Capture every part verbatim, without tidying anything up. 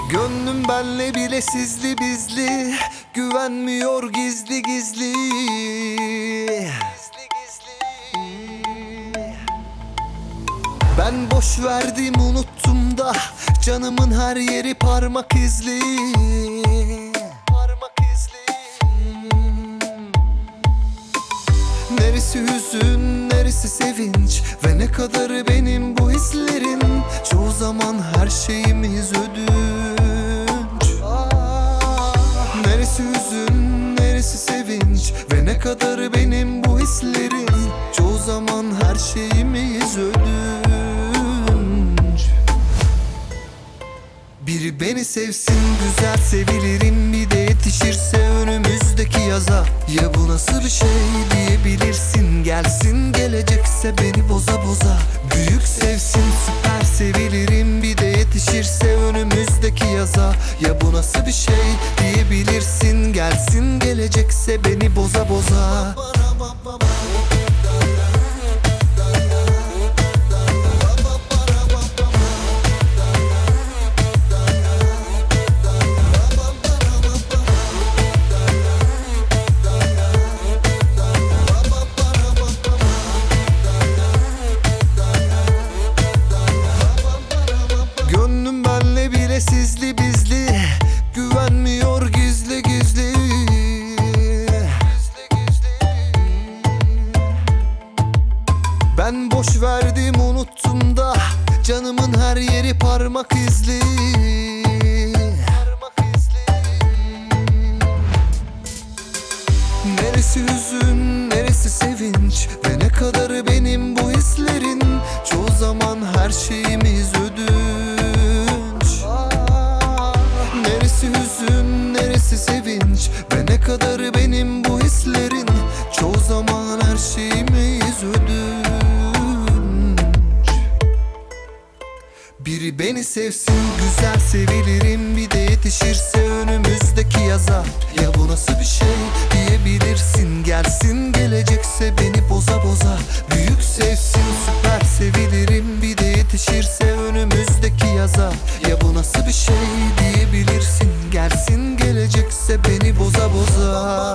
Gönlüm benle bile sizli bizli, güvenmiyor gizli gizli. Ben boş verdim unuttum da canımın her yeri parmak izli. Parmak izli. Neresi hüzün, neresi sevinç ve ne kadar benim bu hislerin. Çoğu zaman her şeyimiz ödünç. Neresi hüzün, neresi sevinç ve ne kadar benim bu hislerin. Çoğu zaman her şeyimiz ödünç. Biri beni sevsin, güzel sevilirim, bir de yetişirse önümüzdeki yaza. Ya bu nasıl bir şey diyebilirsin, gelsin gelecekse beni boza boza. Büyük sevsin, süper sevilirim, bir de yetişirse önümüzdeki yaza. Ya bu nasıl bir şey diyebilirsin, gelsin gelecekse beni boza boza. Gönlüm benle bile sizli bizli, güvenmiyor gizli gizli. Ben boş verdim unuttum da canımın her yeri parmak izli. Neresi hüzün, neresi sevinç ve ne kadar benim bu hislerin. Çoğu zaman her şeyimiz ödünç. Neresi hüzün, neresi sevinç ve ne kadar benim bu hislerin. Çoğu zaman her şeyimiz ödünç. Biri beni sevsin, güzel sevilirim, bir de yetişirse önümüzdeki yaza. Ya bu nasıl bir şey diyebilirsin, gelsin gelecekse beni boza boza. Büyük sevsin, süper sevilirim, bir de yetişirse önümüzdeki yaza. Ya bu nasıl bir şey diyebilirsin, gelsin gelecekse beni boza boza.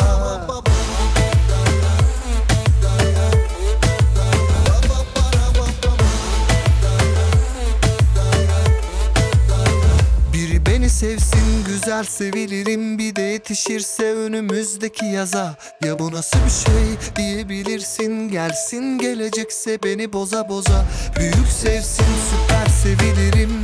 Biri beni sevsin, güzel sevilirim, bir de yetişirse önümüzdeki yaza. Ya bu nasıl bir şey diyebilirsin, gelsin gelecekse beni boza boza. Büyük sevsin, süper sevilirim,